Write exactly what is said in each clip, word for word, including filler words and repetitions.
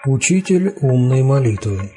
Учитель умной молитвы.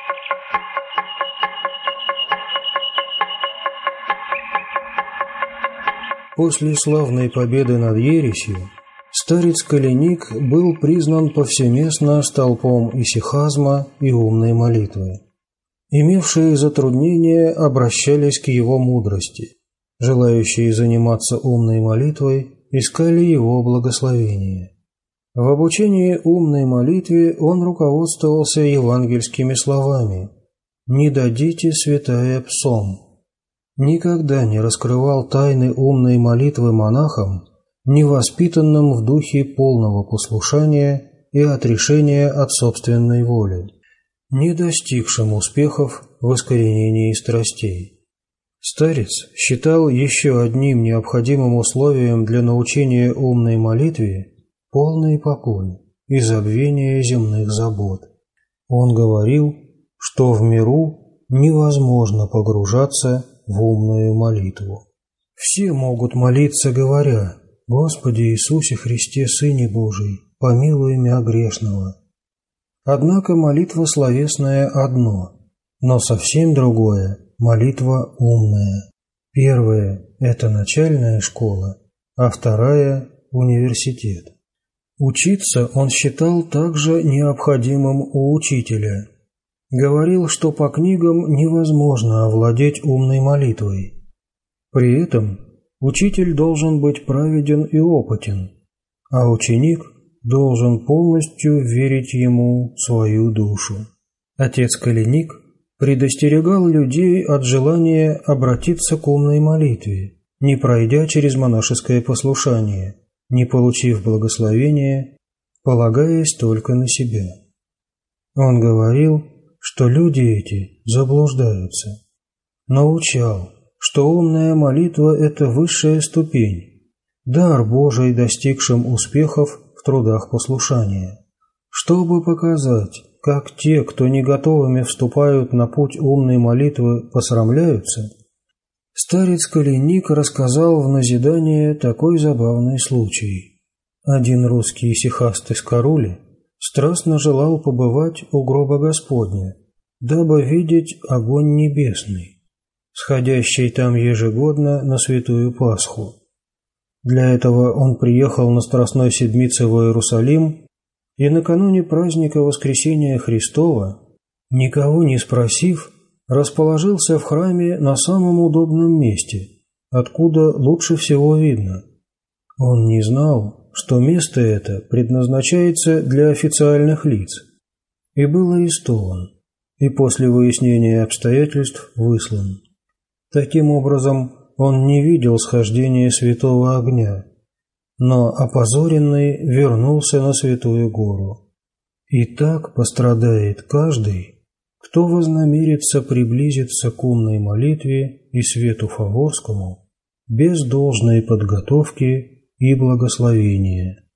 После славной победы над ересью старец Калиник был признан повсеместно столпом исихазма и умной молитвы. Имевшие затруднения обращались к его мудрости, желающие заниматься умной молитвой искали его благословения. В обучении умной молитве он руководствовался евангельскими словами «Не дадите, святая, псом». Никогда не раскрывал тайны умной молитвы монахам, не воспитанным в духе полного послушания и отрешения от собственной воли, не достигшим успехов в искоренении страстей. Старец считал еще одним необходимым условием для научения умной молитве полный покой и забвение земных забот. Он говорил, что в миру невозможно погружаться в умную молитву. Все могут молиться, говоря: «Господи Иисусе Христе, Сыне Божий, помилуй мя грешного». Однако молитва словесная одно, но совсем другое – молитва умная. Первая – это начальная школа, а вторая – университет. Учиться он считал также необходимым у учителя. Говорил, что по книгам невозможно овладеть умной молитвой. При этом учитель должен быть праведен и опытен, а ученик должен полностью верить ему свою душу. Отец Калиник предостерегал людей от желания обратиться к умной молитве, не пройдя через монашеское послушание, не получив благословения, полагаясь только на себя. Он говорил, что люди эти заблуждаются. Научал, что умная молитва – это высшая ступень, дар Божий, достигшим успехов в трудах послушания. Чтобы показать, как те, кто не готовыми вступают на путь умной молитвы, посрамляются, старец Калиник рассказал в назидание такой забавный случай. Один русский исихаст из Карули страстно желал побывать у гроба Господня, дабы видеть огонь небесный, сходящий там ежегодно на Святую Пасху. Для этого он приехал на Страстной Седмице в Иерусалим и накануне праздника Воскресения Христова, никого не спросив, расположился в храме на самом удобном месте, откуда лучше всего видно. Он не знал, что место это предназначается для официальных лиц, и был арестован, и после выяснения обстоятельств выслан. Таким образом, он не видел схождения святого огня, но опозоренный вернулся на Святую Гору. И так пострадает каждый, кто вознамерится приблизиться к умной молитве и свету Фаворскому без должной подготовки и благословения.